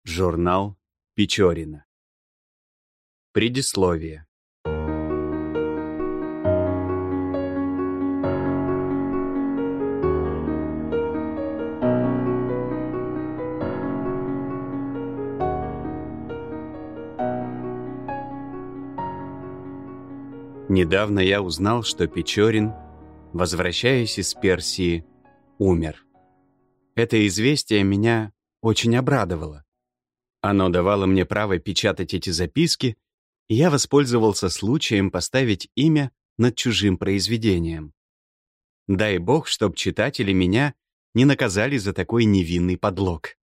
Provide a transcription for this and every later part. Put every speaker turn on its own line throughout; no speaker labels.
Журнал Печорина. Предисловие. Недавно я узнал, что Печорин, возвращаясь из Персии, умер. Это известие меня очень обрадовало. Оно давало мне право печатать эти записки, и я воспользовался случаем поставить имя над чужим произведением. Дай Бог, чтоб читатели меня не наказали за такой невинный подлог.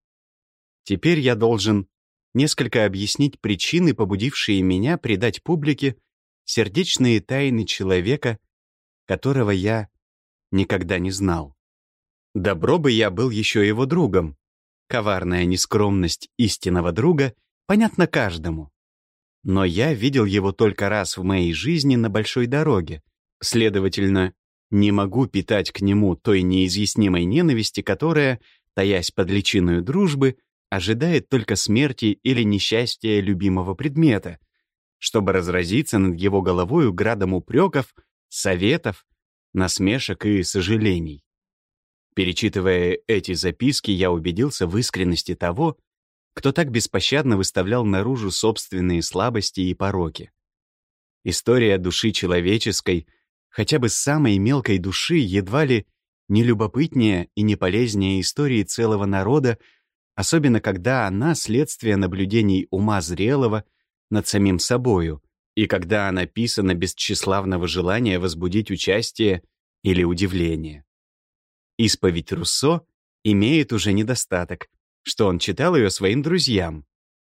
Теперь я должен несколько объяснить причины, побудившие меня придать публике сердечные тайны человека, которого я никогда не знал. Добро бы я был еще его другом. Коварная нескромность истинного друга понятна каждому. Но я видел его только раз в моей жизни на большой дороге. Следовательно, не могу питать к нему той неизъяснимой ненависти, которая, таясь под личиною дружбы, ожидает только смерти или несчастья любимого предмета, чтобы разразиться над его головою градом упреков, советов, насмешек и сожалений. Перечитывая эти записки, я убедился в искренности того, кто так беспощадно выставлял наружу собственные слабости и пороки. История души человеческой, хотя бы самой мелкой души, едва ли не любопытнее и не полезнее истории целого народа, особенно когда она следствие наблюдений ума зрелого над самим собою, и когда она писана без тщеславного желания возбудить участие или удивление. Исповедь Руссо имеет уже недостаток, что он читал ее своим друзьям.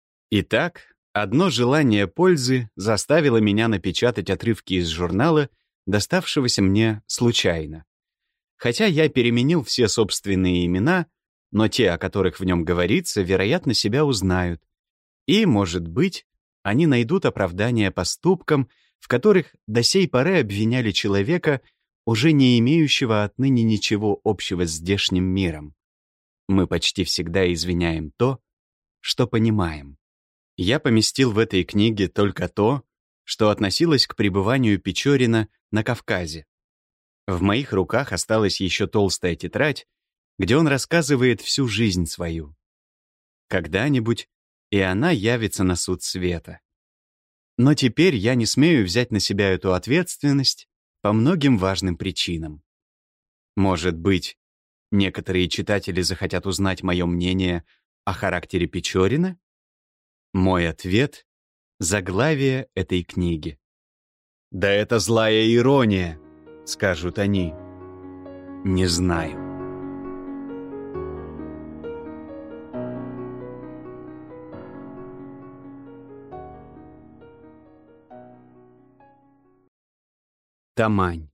Итак, одно желание пользы заставило меня напечатать отрывки из журнала, доставшегося мне случайно. Хотя я переменил все собственные имена, но те, о которых в нем говорится, вероятно, себя узнают. И, может быть, они найдут оправдание поступкам, в которых до сей поры обвиняли человека, уже не имеющего отныне ничего общего с здешним миром. Мы почти всегда извиняем то, что понимаем. Я поместил в этой книге только то, что относилось к пребыванию Печорина на Кавказе. В моих руках осталась еще толстая тетрадь, где он рассказывает всю жизнь свою. Когда-нибудь и она явится на суд света. Но теперь я не смею взять на себя эту ответственность по многим важным причинам. Может быть, некоторые читатели захотят узнать мое мнение о характере Печорина? Мой ответ — заглавие этой книги. «Да это злая ирония», — скажут они. Не знаю. Тамань.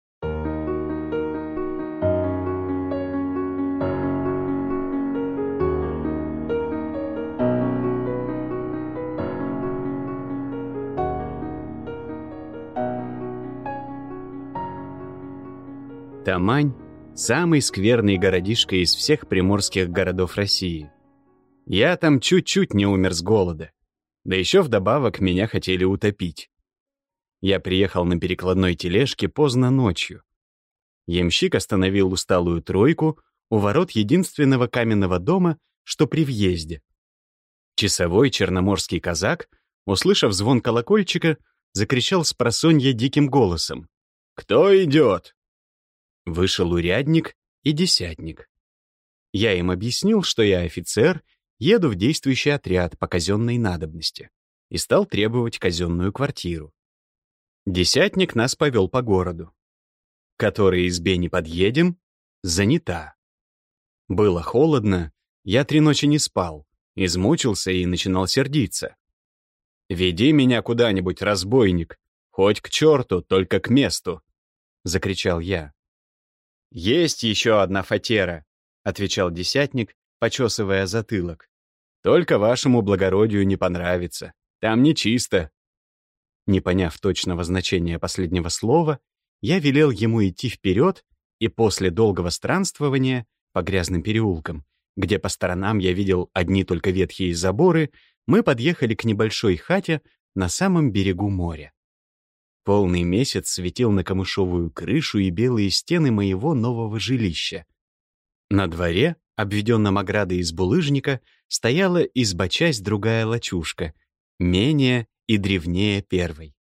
Тамань — самый скверный городишко из всех приморских городов России. Я там чуть-чуть не умер с голода. Да еще вдобавок меня хотели утопить. Я приехал на перекладной тележке поздно ночью. Ямщик остановил усталую тройку у ворот единственного каменного дома, что при въезде. Часовой черноморский казак, услышав звон колокольчика, закричал спросонья диким голосом: «Кто идет?» Вышел урядник и десятник. Я им объяснил, что я офицер, еду в действующий отряд по казенной надобности, и стал требовать казенную квартиру. Десятник нас повел по городу. Которой избе не подъедем, занята. Было холодно, я 3 ночи не спал, измучился и начинал сердиться. «Веди меня куда-нибудь, разбойник, хоть к черту, только к месту», — закричал я. «Есть еще одна фатера», — отвечал десятник, почесывая затылок. «Только вашему благородию не понравится, там нечисто». Не поняв точного значения последнего слова, я велел ему идти вперед и после долгого странствования по грязным переулкам где по сторонам я видел одни только ветхие заборы, мы подъехали к небольшой хате на самом берегу моря. Полный месяц светил на камышовую крышу и белые стены моего нового жилища. На дворе, обведенном оградой из булыжника, стояла изба-часть другая лачушка, менее и древнее первой.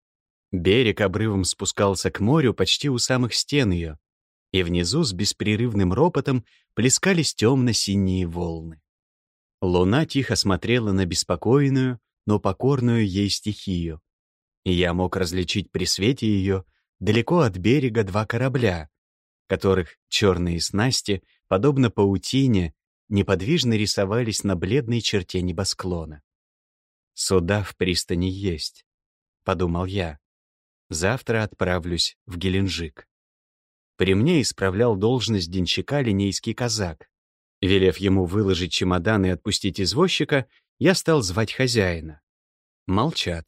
Берег обрывом спускался к морю почти у самых стен ее, и внизу с беспрерывным ропотом плескались темно-синие волны. Луна тихо смотрела на беспокойную, но покорную ей стихию, и я мог различить при свете ее далеко от берега два корабля, которых черные снасти, подобно паутине, неподвижно рисовались на бледной черте небосклона. «Суда в пристани есть», — подумал я. «Завтра отправлюсь в Геленджик». При мне исправлял должность денщика линейский казак. Велев ему выложить чемодан и отпустить извозчика, я стал звать хозяина. Молчат.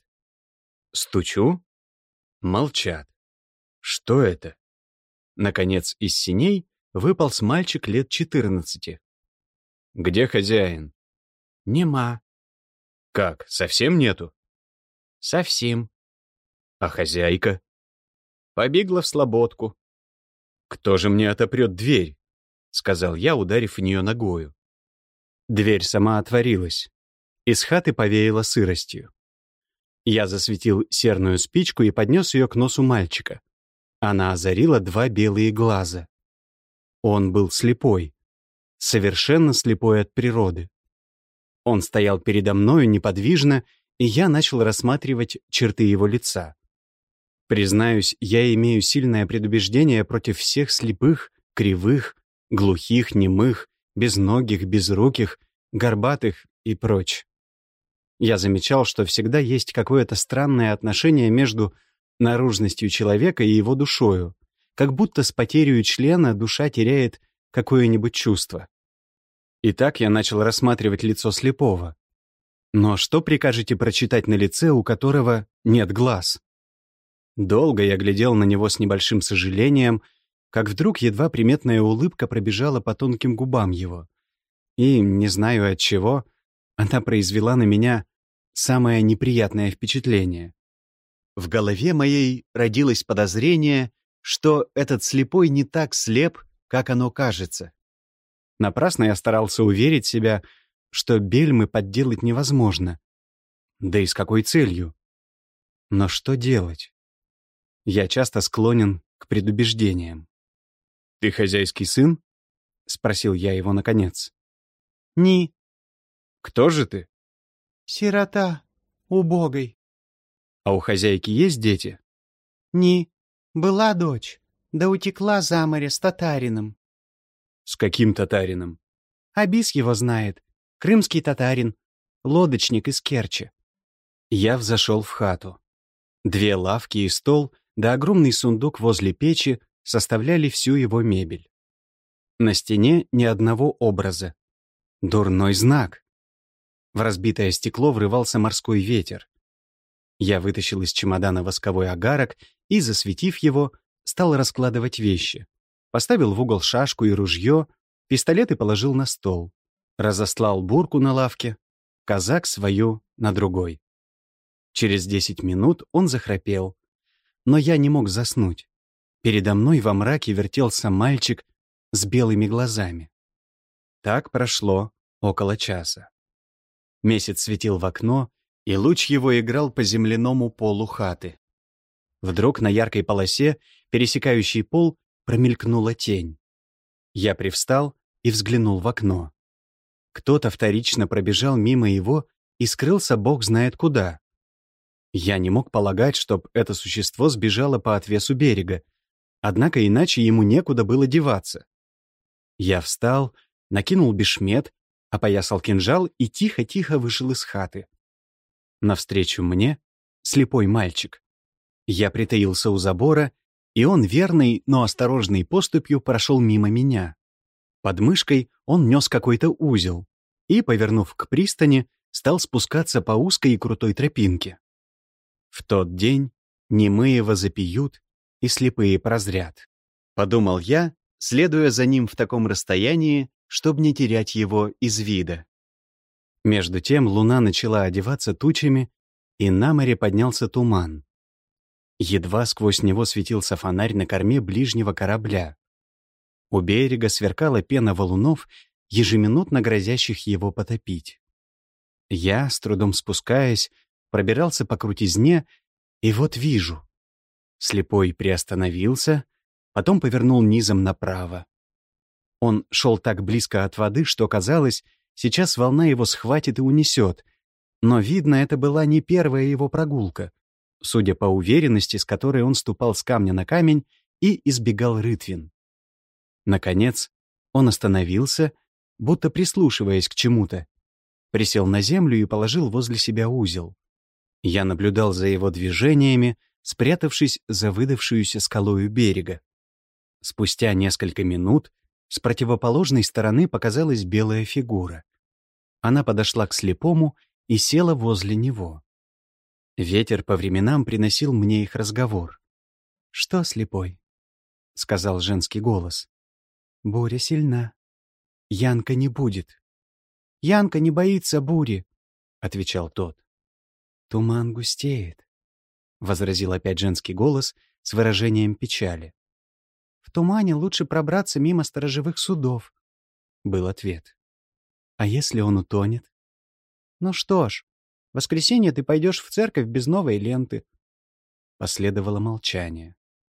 Стучу. Молчат. Что это? Наконец, из сеней выполз мальчик лет 14. «Где хозяин?» «Нема». «Как, совсем нету?» «Совсем». «А хозяйка?» «Побегла в слободку». «Кто же мне отопрет дверь?» — сказал я, ударив в нее ногою. Дверь сама отворилась. Из хаты повеяло сыростью. Я засветил серную спичку и поднес ее к носу мальчика. Она озарила два белые глаза. Он был слепой, совершенно слепой от природы. Он стоял передо мною неподвижно, и я начал рассматривать черты его лица. Признаюсь, я имею сильное предубеждение против всех слепых, кривых, глухих, немых, безногих, безруких, горбатых и прочь. Я замечал, что всегда есть какое-то странное отношение между наружностью человека и его душою, как будто с потерей члена душа теряет какое-нибудь чувство. Итак, я начал рассматривать лицо слепого. Но что прикажете прочитать на лице, у которого нет глаз? Долго я глядел на него с небольшим сожалением, как вдруг едва приметная улыбка пробежала по тонким губам его. И, не знаю от чего, она произвела на меня самое неприятное впечатление. В голове моей родилось подозрение, что этот слепой не так слеп, как оно кажется. Напрасно я старался уверить себя, что бельмы подделать невозможно. Да и с какой целью? Но что делать? Я часто склонен к предубеждениям. «Ты хозяйский сын?» — спросил я его наконец. «Ни». «Кто же ты?» «Сирота, убогой». «А у хозяйки есть дети?» «Ни. Была дочь, да утекла за море с татарином». «С каким татарином?» «Абис его знает. Крымский татарин. Лодочник из Керчи». Я взошел в хату. Две лавки и стол, да огромный сундук возле печи составляли всю его мебель. На стене ни одного образа. Дурной знак. В разбитое стекло врывался морской ветер. Я вытащил из чемодана восковой агарок и, засветив его, стал раскладывать вещи. Поставил в угол шашку и ружье, пистолеты положил на стол. Разослал бурку на лавке, казак свою на другой. Через 10 минут он захрапел. Но я не мог заснуть. Передо мной во мраке вертелся мальчик с белыми глазами. Так прошло около часа. Месяц светил в окно, и луч его играл по земляному полу хаты. Вдруг на яркой полосе, пересекающей пол, промелькнула тень. Я привстал и взглянул в окно. Кто-то вторично пробежал мимо его и скрылся бог знает куда. Я не мог полагать, чтоб это существо сбежало по отвесу берега, однако иначе ему некуда было деваться. Я встал, накинул бешмет, опоясал кинжал и тихо-тихо вышел из хаты. Навстречу мне слепой мальчик. Я притаился у забора, и он верной, но осторожной поступью прошел мимо меня. Под мышкой он нес какой-то узел и, повернув к пристани, стал спускаться по узкой и крутой тропинке. В тот день немые возопьют и слепые прозрят. Подумал я, следуя за ним в таком расстоянии, чтобы не терять его из вида. Между тем луна начала одеваться тучами, и на море поднялся туман. Едва сквозь него светился фонарь на корме ближнего корабля. У берега сверкала пена валунов, ежеминутно грозящих его потопить. Я, с трудом спускаясь, пробирался по крутизне, и вот вижу. Слепой приостановился, потом повернул низом направо. Он шел так близко от воды, что казалось, сейчас волна его схватит и унесет. Но, видно, это была не первая его прогулка, судя по уверенности, с которой он ступал с камня на камень и избегал рытвин. Наконец, он остановился, будто прислушиваясь к чему-то, присел на землю и положил возле себя узел. Я наблюдал за его движениями, спрятавшись за выдавшуюся скалою берега. Спустя несколько минут с противоположной стороны показалась белая фигура. Она подошла к слепому и села возле него. Ветер по временам приносил мне их разговор. «Что, слепой?» — сказал женский голос. «Буря сильна. Янка не будет». «Янка не боится бури», — отвечал тот. «Туман густеет», — возразил опять женский голос с выражением печали. «В тумане лучше пробраться мимо сторожевых судов», — был ответ. «А если он утонет?» «Ну что ж, в воскресенье ты пойдешь в церковь без новой ленты». Последовало молчание.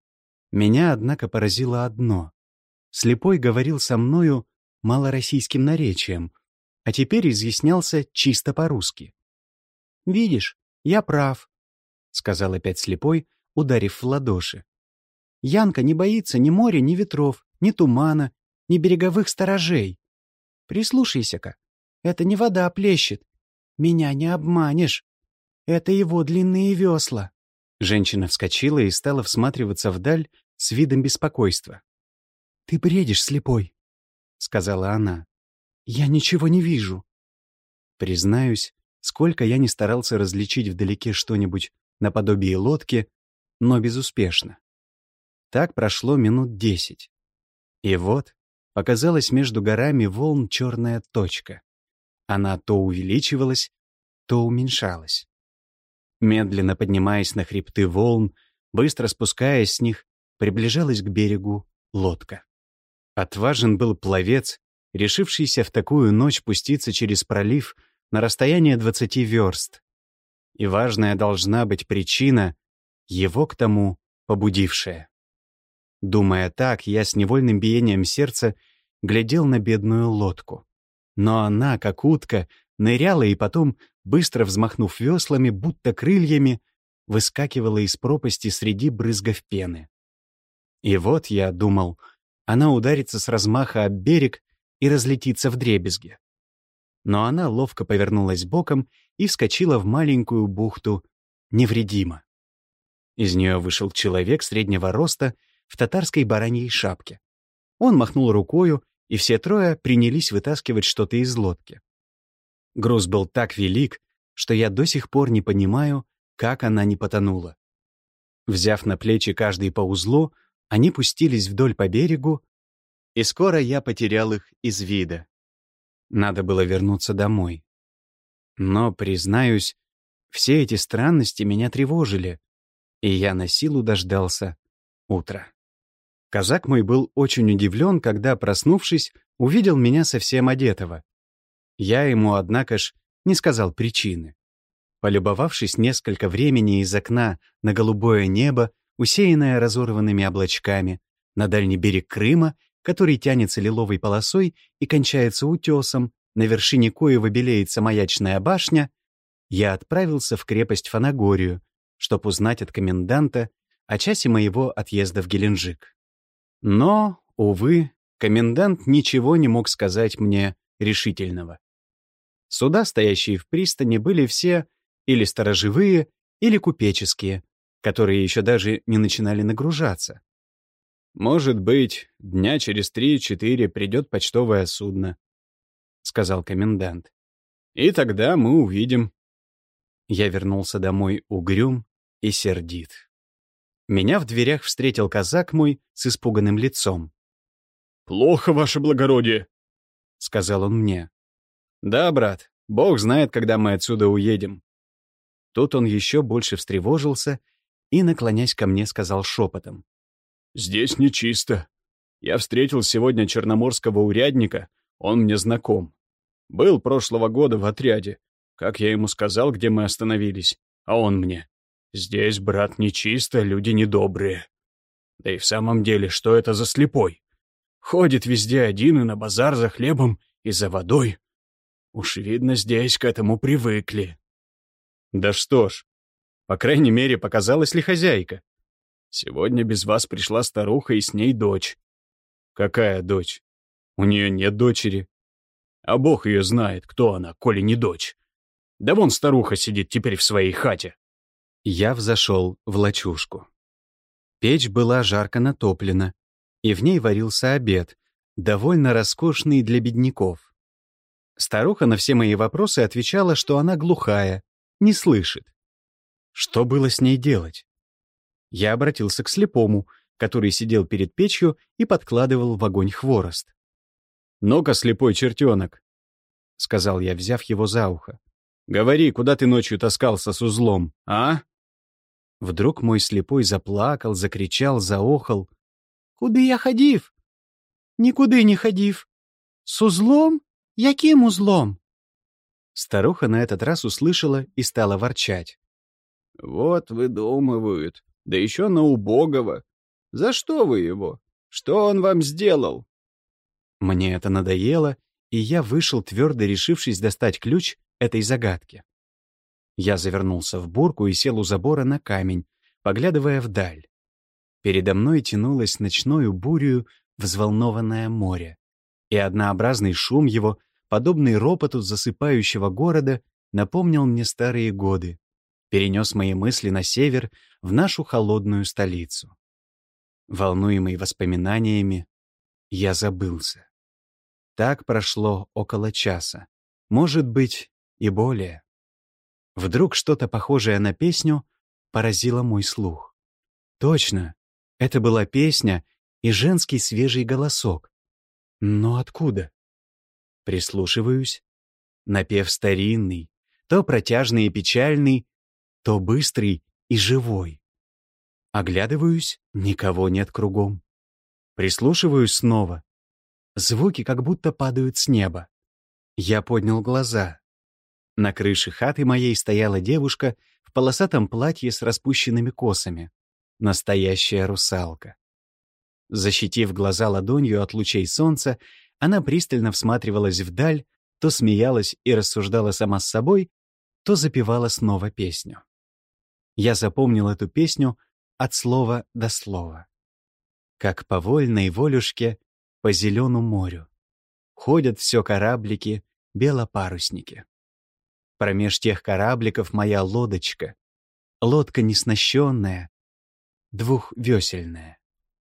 Меня, однако, поразило одно. Слепой говорил со мною малороссийским наречием, а теперь изъяснялся чисто по-русски. «Видишь, я прав», — сказал опять слепой, ударив в ладоши. «Янка не боится ни моря, ни ветров, ни тумана, ни береговых сторожей. Прислушайся-ка, это не вода плещет. Меня не обманешь. Это его длинные весла». Женщина вскочила и стала всматриваться вдаль с видом беспокойства. «Ты бредишь, слепой», — сказала она. «Я ничего не вижу». Признаюсь, сколько я не старался различить вдалеке что-нибудь наподобие лодки, но безуспешно. Так прошло минут 10. И вот показалась между горами волн черная точка. Она то увеличивалась, то уменьшалась. Медленно поднимаясь на хребты волн, быстро спускаясь с них, приближалась к берегу лодка. Отважен был пловец, решившийся в такую ночь пуститься через пролив на расстояние 20 верст. И важная должна быть причина, его к тому побудившая. Думая так, я с невольным биением сердца глядел на бедную лодку. Но она, как утка, ныряла и потом, быстро взмахнув веслами, будто крыльями, выскакивала из пропасти среди брызгов пены. И вот, я думал, она ударится с размаха об берег и разлетится вдребезги. Но она ловко повернулась боком и вскочила в маленькую бухту невредимо. Из нее вышел человек среднего роста в татарской бараньей шапке. Он махнул рукою, и все трое принялись вытаскивать что-то из лодки. Груз был так велик, что я до сих пор не понимаю, как она не потонула. Взяв на плечи каждый по узлу, они пустились вдоль по берегу, и скоро я потерял их из вида. Надо было вернуться домой. Но, признаюсь, все эти странности меня тревожили, и я на силу дождался утра. Казак мой был очень удивлен, когда, проснувшись, увидел меня совсем одетого. Я ему, однако ж, не сказал причины. Полюбовавшись несколько времени из окна на голубое небо, усеянное разорванными облачками, на дальний берег Крыма, который тянется лиловой полосой и кончается утесом, на вершине коего белеется маячная башня, я отправился в крепость Фанагорию, чтоб узнать от коменданта о часе моего отъезда в Геленджик. Но, увы, комендант ничего не мог сказать мне решительного. Суда, стоящие в пристани, были все или сторожевые, или купеческие, которые еще даже не начинали нагружаться. «Может быть, дня через 3-4 придет почтовое судно», — сказал комендант. «И тогда мы увидим». Я вернулся домой угрюм и сердит. Меня в дверях встретил казак мой с испуганным лицом. «Плохо, ваше благородие», сказал он мне. «Да, брат, Бог знает, когда мы отсюда уедем». Тут он еще больше встревожился и, наклонясь ко мне, сказал шепотом. «Здесь нечисто. Я встретил сегодня черноморского урядника, он мне знаком. Был прошлого года в отряде. Как я ему сказал, где мы остановились, а он мне. Здесь, брат, нечисто, люди недобрые. Да и в самом деле, что это за слепой? Ходит везде один и на базар за хлебом и за водой. Уж видно, здесь к этому привыкли». «Да что ж, по крайней мере, показалась ли хозяйка? Сегодня без вас пришла старуха и с ней дочь». «Какая дочь? У нее нет дочери». «А Бог ее знает, кто она, коли не дочь. Да вон старуха сидит теперь в своей хате». Я взошел в лачужку. Печь была жарко натоплена, и в ней варился обед, довольно роскошный для бедняков. Старуха на все мои вопросы отвечала, что она глухая, не слышит. Что было с ней делать? Я обратился к слепому, который сидел перед печью и подкладывал в огонь хворост. «Ну-ка, слепой чертенок», — сказал я, взяв его за ухо. «Говори, куда ты ночью таскался с узлом, а?» Вдруг мой слепой заплакал, закричал, заохал. «Куды я ходив? Никуды не ходив. С узлом? Яким узлом?» Старуха на этот раз услышала и стала ворчать. «Вот выдумывают, да еще на убогого. За что вы его? Что он вам сделал?» Мне это надоело, и я вышел, твердо решившись достать ключ этой загадки. Я завернулся в бурку и сел у забора на камень, поглядывая вдаль. Передо мной тянулось ночною бурею взволнованное море, и однообразный шум его, подобный ропоту засыпающего города, напомнил мне старые годы, перенес мои мысли на север, в нашу холодную столицу. Волнуемый воспоминаниями, я забылся. Так прошло около часа, может быть, и более. Вдруг что-то похожее на песню поразило мой слух. Точно, это была песня и женский свежий голосок. Но откуда? Прислушиваюсь. Напев старинный, то протяжный и печальный, то быстрый и живой. Оглядываюсь, никого нет кругом. Прислушиваюсь снова. Звуки как будто падают с неба. Я поднял глаза. На крыше хаты моей стояла девушка в полосатом платье с распущенными косами. Настоящая русалка. Защитив глаза ладонью от лучей солнца, она пристально всматривалась вдаль, то смеялась и рассуждала сама с собой, то запевала снова песню. Я запомнил эту песню от слова до слова. Как по вольной волюшке по зеленому морю ходят все кораблики, белопарусники. Промеж тех корабликов моя лодочка, лодка неснащенная, двухвесельная.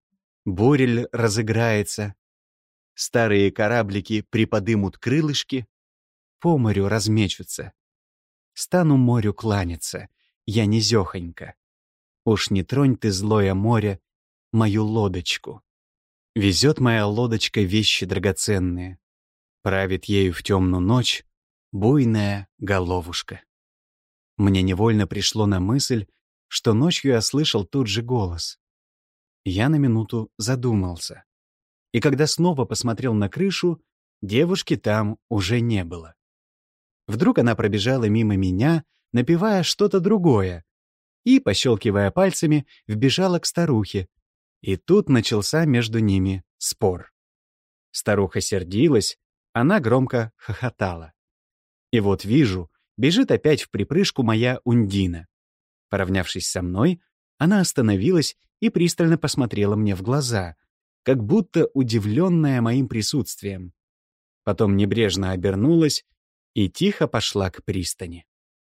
Бурель разыграется, старые кораблики приподымут крылышки, по морю размечутся. Стану морю кланяться, я низехонько. Уж не тронь ты, злое море, мою лодочку. Везет моя лодочка вещи драгоценные. Правит ею в темную ночь буйная головушка. Мне невольно пришло на мысль, что ночью я слышал тот же голос. Я на минуту задумался. И когда снова посмотрел на крышу, девушки там уже не было. Вдруг она пробежала мимо меня, напевая что-то другое, и, пощелкивая пальцами, вбежала к старухе. И тут начался между ними спор. Старуха сердилась, она громко хохотала. И вот вижу, бежит опять вприпрыжку моя Ундина. Поравнявшись со мной, она остановилась и пристально посмотрела мне в глаза, как будто удивленная моим присутствием. Потом небрежно обернулась и тихо пошла к пристани.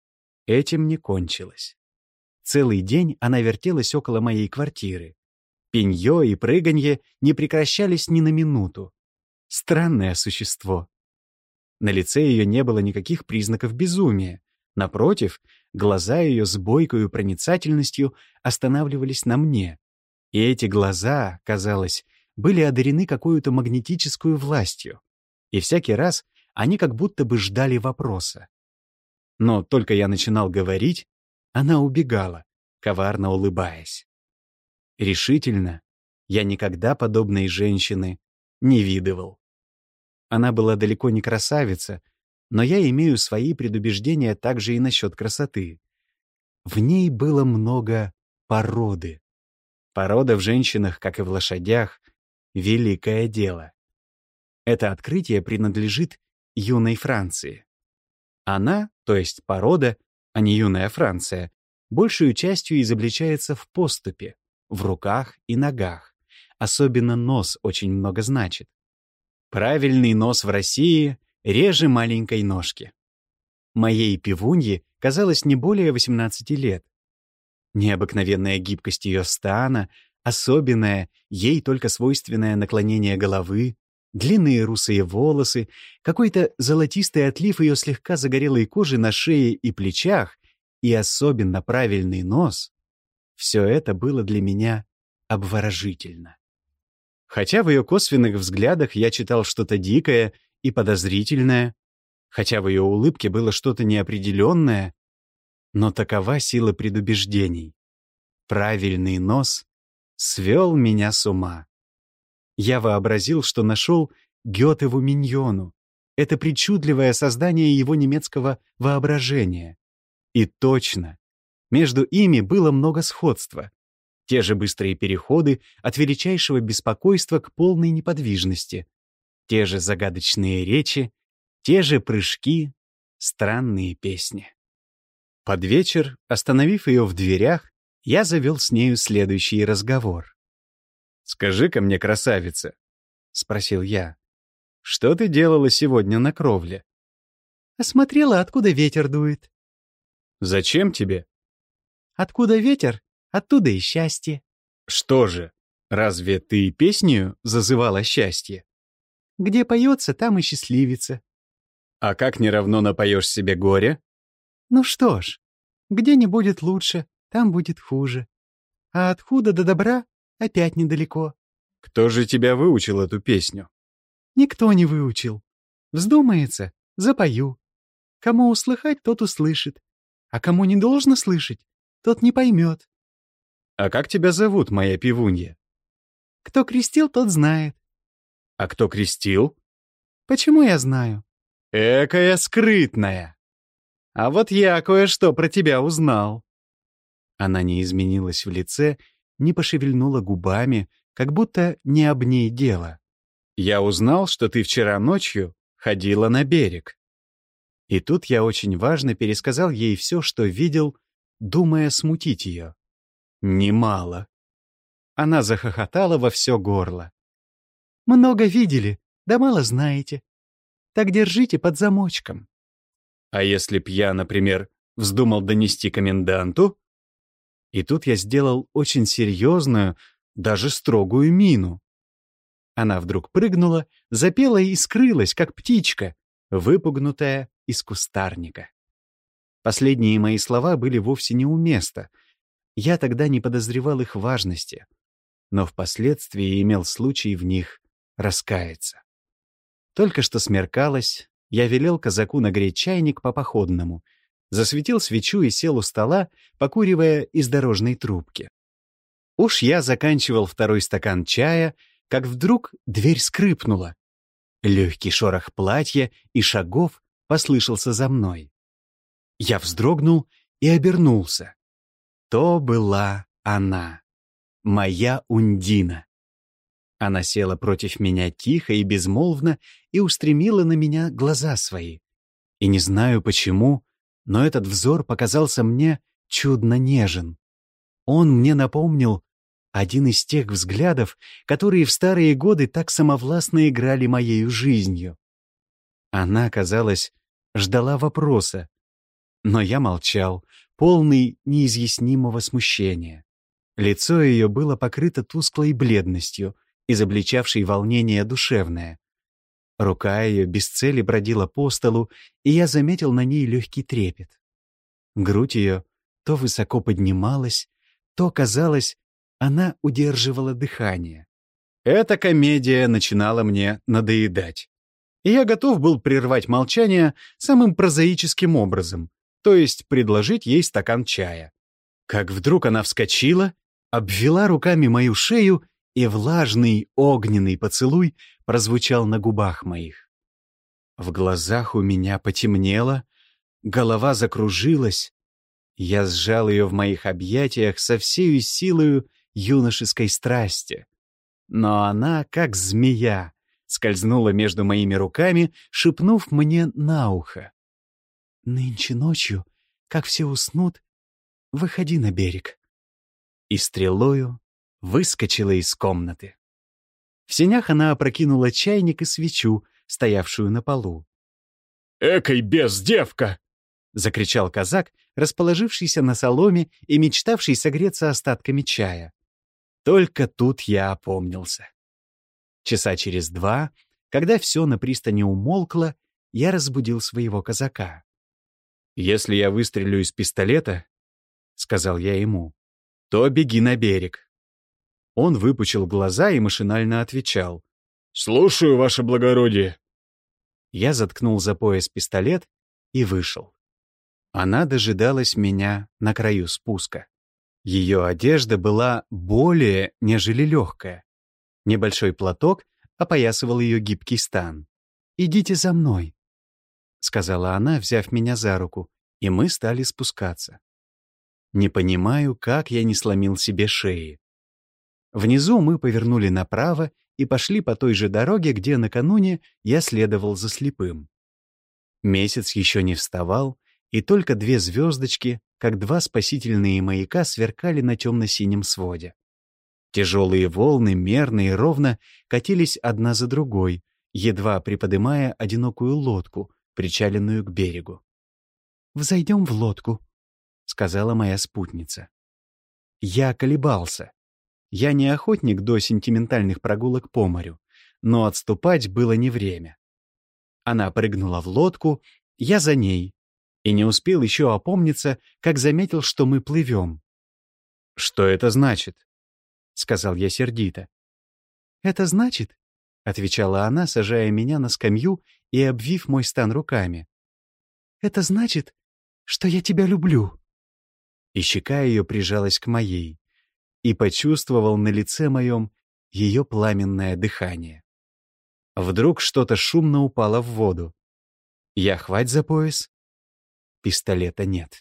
Этим не кончилось. Целый день она вертелась около моей квартиры. Пенье и прыганье не прекращались ни на минуту. Странное существо. На лице ее не было никаких признаков безумия. Напротив, глаза ее с бойкою проницательностью останавливались на мне. И эти глаза, казалось, были одарены какой-то магнетической властью. И всякий раз они как будто бы ждали вопроса. Но только я начинал говорить, она убегала, коварно улыбаясь. Решительно, я никогда подобной женщины не видывал. Она была далеко не красавица, но я имею свои предубеждения также и насчет красоты. В ней было много породы. Порода в женщинах, как и в лошадях, великое дело. Это открытие принадлежит юной Франции. Она, то есть порода, а не юная Франция, большую частью изобличается в поступе, в руках и ногах. Особенно нос очень много значит. Правильный нос в России реже маленькой ножки. Моей пивунье казалось не более 18 лет. Необыкновенная гибкость ее стана, особенное, ей только свойственное наклонение головы, длинные русые волосы, какой-то золотистый отлив ее слегка загорелой кожи на шее и плечах и особенно правильный нос — все это было для меня обворожительно. Хотя в ее косвенных взглядах я читал что-то дикое и подозрительное, хотя в ее улыбке было что-то неопределенное, но такова сила предубеждений. Правильный нос свел меня с ума. Я вообразил, что нашел Гетеву миньону, это причудливое создание его немецкого воображения. И точно, между ими было много сходства. Те же быстрые переходы от величайшего беспокойства к полной неподвижности, те же загадочные речи, те же прыжки, странные песни. Под вечер, остановив ее в дверях, я завел с нею следующий разговор. «Скажи-ка мне, красавица», — спросил я, — «что ты делала сегодня на кровле?»
«Осмотрела, откуда ветер дует».
«Зачем тебе?»
«Откуда ветер, оттуда и счастье».
«Что же, разве ты песнею зазывала счастье?»
«Где поется, там и счастливица».
«А как неравно напоешь себе горе?»
«Ну что ж, где не будет лучше, там будет хуже. А от худа до добра опять недалеко».
«Кто же тебя выучил эту песню?»
«Никто не выучил. Вздумается — запою. Кому услыхать, тот услышит. А кому не должно слышать, тот не поймет».
«А как тебя зовут, моя пивунья?»
«Кто крестил, тот знает».
«А кто крестил?»
«Почему я знаю?»
«Экая скрытная! А вот я кое-что про тебя узнал». Она не изменилась в лице, не пошевельнула губами, как будто не об ней дело. «Я узнал, что ты вчера ночью ходила на берег». И тут я очень важно пересказал ей все, что видел, думая смутить ее. Немало. Она захохотала во все горло.
«Много видели, да мало знаете. Так держите под замочком».
«А если б я, например, вздумал донести коменданту?» И тут я сделал очень серьезную, даже строгую мину. Она вдруг прыгнула, запела и скрылась, как птичка, выпугнутая из кустарника. Последние мои слова были вовсе не у места. Я тогда не подозревал их важности, но впоследствии имел случай в них раскаяться. Только что смеркалось, я велел казаку нагреть чайник по-походному, засветил свечу и сел у стола, покуривая из дорожной трубки. Уж я заканчивал второй стакан чая, как вдруг дверь скрипнула. Легкий шорох платья и шагов послышался за мной. Я вздрогнул и обернулся. То была она, моя Ундина. Она села против меня тихо и безмолвно и устремила на меня глаза свои. И не знаю почему, но этот взор показался мне чудно нежен. Он мне напомнил один из тех взглядов, которые в старые годы так самовластно играли моею жизнью. Она, казалось, ждала вопроса, но я молчал, полный неизъяснимого смущения. Лицо ее было покрыто тусклой бледностью, изобличавшей волнение душевное. Рука ее без цели бродила по столу, и я заметил на ней легкий трепет. Грудь ее то высоко поднималась, то, казалось, она удерживала дыхание. Эта комедия начинала мне надоедать.
И я готов был прервать молчание самым прозаическим образом, то есть предложить ей стакан чая. Как вдруг она вскочила, обвела руками мою шею, и влажный огненный поцелуй прозвучал на губах моих. В глазах у меня потемнело, голова закружилась. Я сжал ее в моих объятиях со всею силою юношеской страсти. Но она, как змея, скользнула между моими руками, шепнув мне на ухо: «Нынче ночью, как все уснут, выходи на берег». И стрелою выскочила из комнаты. В сенях она опрокинула чайник и свечу, стоявшую на полу.
«Экой бездевка!»
— закричал казак, расположившийся на соломе и мечтавший согреться остатками чая. Только тут я опомнился. Часа через 2, когда все на пристани умолкло, я разбудил своего казака. «Если я выстрелю из пистолета, — сказал я ему, — то беги на берег». Он выпучил глаза и машинально отвечал:
«Слушаю, ваше благородие».
Я заткнул за пояс пистолет и вышел. Она дожидалась меня на краю спуска. Ее одежда была более, нежели легкая. Небольшой платок опоясывал ее гибкий стан. «Идите за мной», — сказала она, взяв меня за руку, и мы стали спускаться. Не понимаю, как я не сломил себе шеи. Внизу мы повернули направо и пошли по той же дороге, где накануне я следовал за слепым. Месяц еще не вставал, и только 2 звездочки, как 2 спасительные маяка, сверкали на темно-синем своде. Тяжелые волны мерно и ровно катились одна за другой, едва приподымая одинокую лодку, причаленную к берегу. «Взойдем в лодку», — сказала моя спутница. Я колебался. Я не охотник до сентиментальных прогулок по морю, но отступать было не время. Она прыгнула в лодку, я за ней, и не успел еще опомниться, как заметил, что мы плывем. «Что это значит?» — сказал я сердито. «Это значит», — отвечала она, сажая меня на скамью и обвив мой стан руками, «это значит, что я тебя люблю». И щека ее прижалась к моей, и почувствовал на лице моем ее пламенное дыхание. Вдруг что-то шумно упало в воду. Я хвать за пояс. Пистолета нет.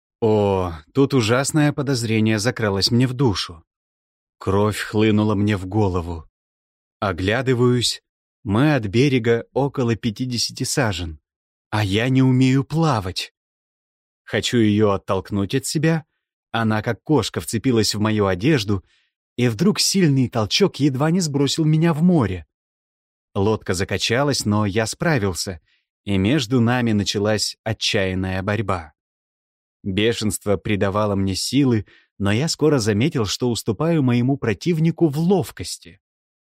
О, тут ужасное подозрение закралось мне в душу. Кровь хлынула мне в голову. Оглядываюсь, мы от берега около 50 сажен, а я не умею плавать. Хочу ее оттолкнуть от себя. Она, как кошка, вцепилась в мою одежду, и вдруг сильный толчок едва не сбросил меня в море. Лодка закачалась, но я справился, и между нами началась отчаянная борьба. Бешенство придавало мне силы, но я скоро заметил, что уступаю моему противнику в ловкости.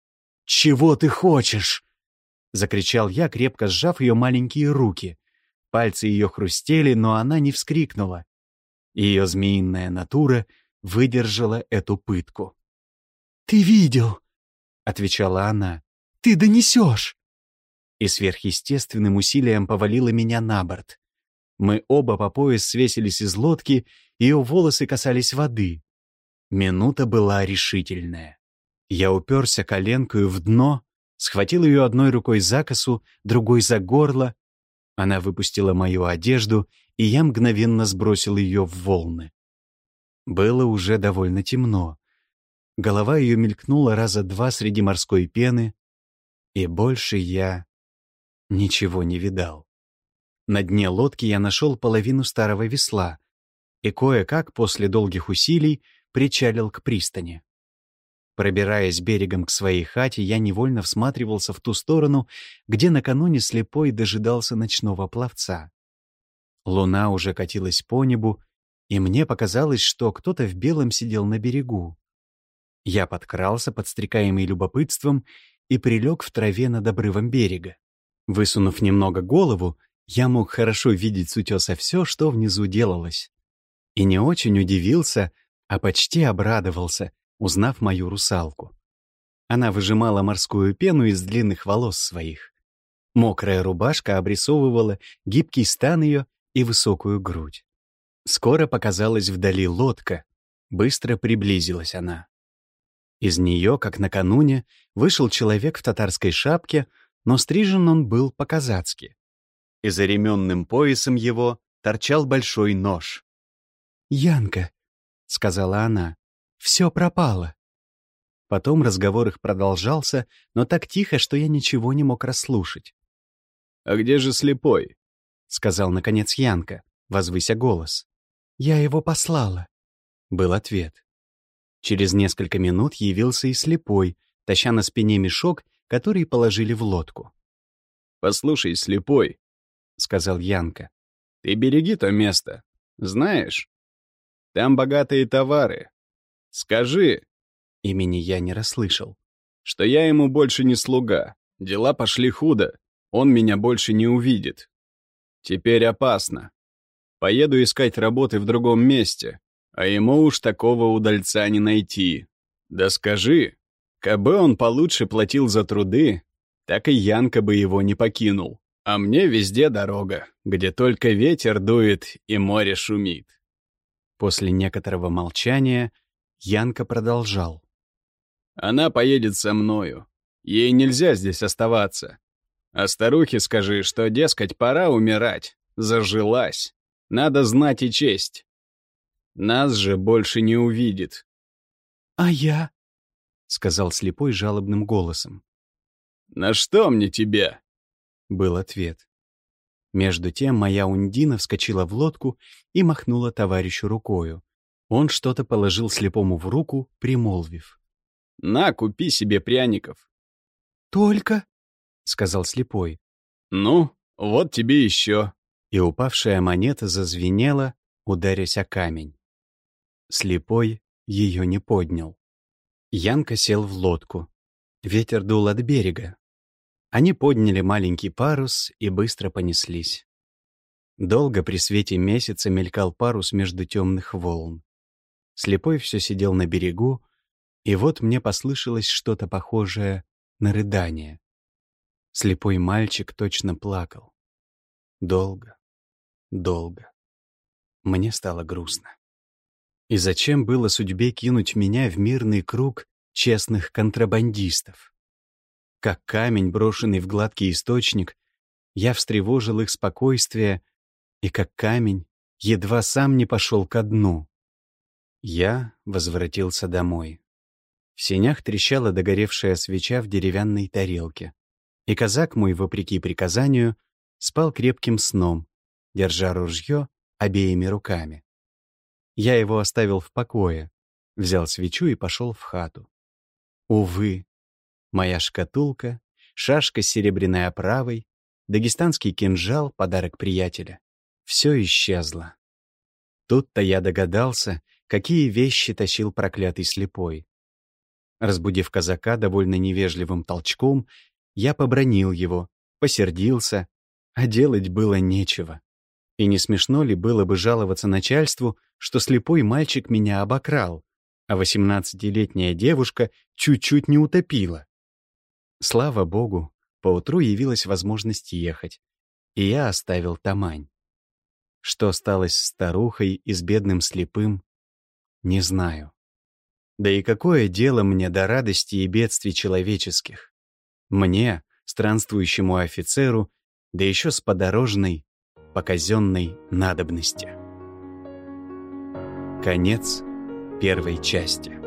«Чего ты хочешь?» — закричал я, крепко сжав ее маленькие руки. Пальцы ее хрустели, но она не вскрикнула. Ее змеиная натура выдержала эту пытку. «Ты видел?» — отвечала она. «Ты донесешь!» И сверхъестественным усилием повалила меня на борт. Мы оба по пояс свесились из лодки, ее волосы касались воды. Минута была решительная. Я уперся коленкою в дно, схватил ее одной рукой за косу, другой за горло. Она выпустила мою одежду, и я мгновенно сбросил ее в волны. Было уже довольно темно. Голова ее мелькнула раза 2 среди морской пены, и больше я ничего не видал. На дне лодки я нашел половину старого весла и кое-как после долгих усилий причалил к пристани. Пробираясь берегом к своей хате, я невольно всматривался в ту сторону, где накануне слепой дожидался ночного пловца. Луна уже катилась по небу, и мне показалось, что кто-то в белом сидел на берегу. Я подкрался, подстрекаемый любопытством, и прилег в траве над обрывом берега. Высунув немного голову, я мог хорошо видеть с утеса все, что внизу делалось. И не очень удивился, а почти обрадовался, узнав мою русалку. Она выжимала морскую пену из длинных волос своих. Мокрая рубашка обрисовывала гибкий стан ее и высокую грудь. Скоро показалась вдали лодка. Быстро приблизилась она. Из нее, как накануне, вышел человек в татарской шапке, но стрижен он был по-казацки. И за ременным поясом его торчал большой нож. «Янка», — сказала она, — «все пропало». Потом разговор их продолжался, но так тихо, что я ничего не мог расслушать.
«А где же слепой?»
— сказал, наконец, Янка, возвыся голос. «Я его послала», — был ответ. Через несколько минут явился и слепой, таща на спине мешок, который положили в лодку.
«Послушай, слепой», — сказал Янка, — «ты береги то место. Знаешь, там богатые товары. Скажи...» Имени я не расслышал. «Что я ему больше не слуга. Дела пошли худо. Он меня больше не увидит. Теперь опасно. Поеду искать работы в другом месте, а ему уж такого удальца не найти. Да скажи, кабы он получше платил за труды, так и Янка бы его не покинул. А мне везде дорога, где только ветер дует и море шумит».
После некоторого молчания Янка продолжал.
«Она поедет со мною. Ей нельзя здесь оставаться. А старухе скажи, что, дескать, пора умирать. Зажилась. Надо знать и честь. Нас же больше не увидит».
«А я?» — сказал слепой жалобным голосом.
«На что мне тебя?»
— был ответ. Между тем моя Ундина вскочила в лодку и махнула товарищу рукою. Он что-то положил слепому в руку, примолвив.
«На, купи себе пряников».
«Только?» — сказал слепой.
«Ну, вот тебе еще».
И упавшая монета зазвенела, ударясь о камень. Слепой ее не поднял. Янка сел в лодку. Ветер дул от берега. Они подняли маленький парус и быстро понеслись. Долго при свете месяца мелькал парус между темных волн. Слепой все сидел на берегу, и вот мне послышалось что-то похожее на рыдание. Слепой мальчик точно плакал. Долго, долго. Мне стало грустно. И зачем было судьбе кинуть меня в мирный круг честных контрабандистов? Как камень, брошенный в гладкий источник, я встревожил их спокойствие, и как камень едва сам не пошел ко дну. Я возвратился домой. В сенях трещала догоревшая свеча в деревянной тарелке. И казак мой, вопреки приказанию, спал крепким сном, держа ружье обеими руками. Я его оставил в покое, взял свечу и пошел в хату. Увы, моя шкатулка, шашка с серебряной оправой, дагестанский кинжал, подарок приятеля — все исчезло. Тут-то я догадался, какие вещи тащил проклятый слепой. Разбудив казака довольно невежливым толчком, я побранил его, посердился, а делать было нечего. И не смешно ли было бы жаловаться начальству, что слепой мальчик меня обокрал, а 18-летняя девушка чуть-чуть не утопила? Слава богу, поутру явилась возможность ехать, и я оставил Тамань. Что сталось с старухой и с бедным слепым, не знаю. Да и какое дело мне до радости и бедствий человеческих? Мне, странствующему офицеру, да еще с подорожной, по казенной надобности. Конец первой части.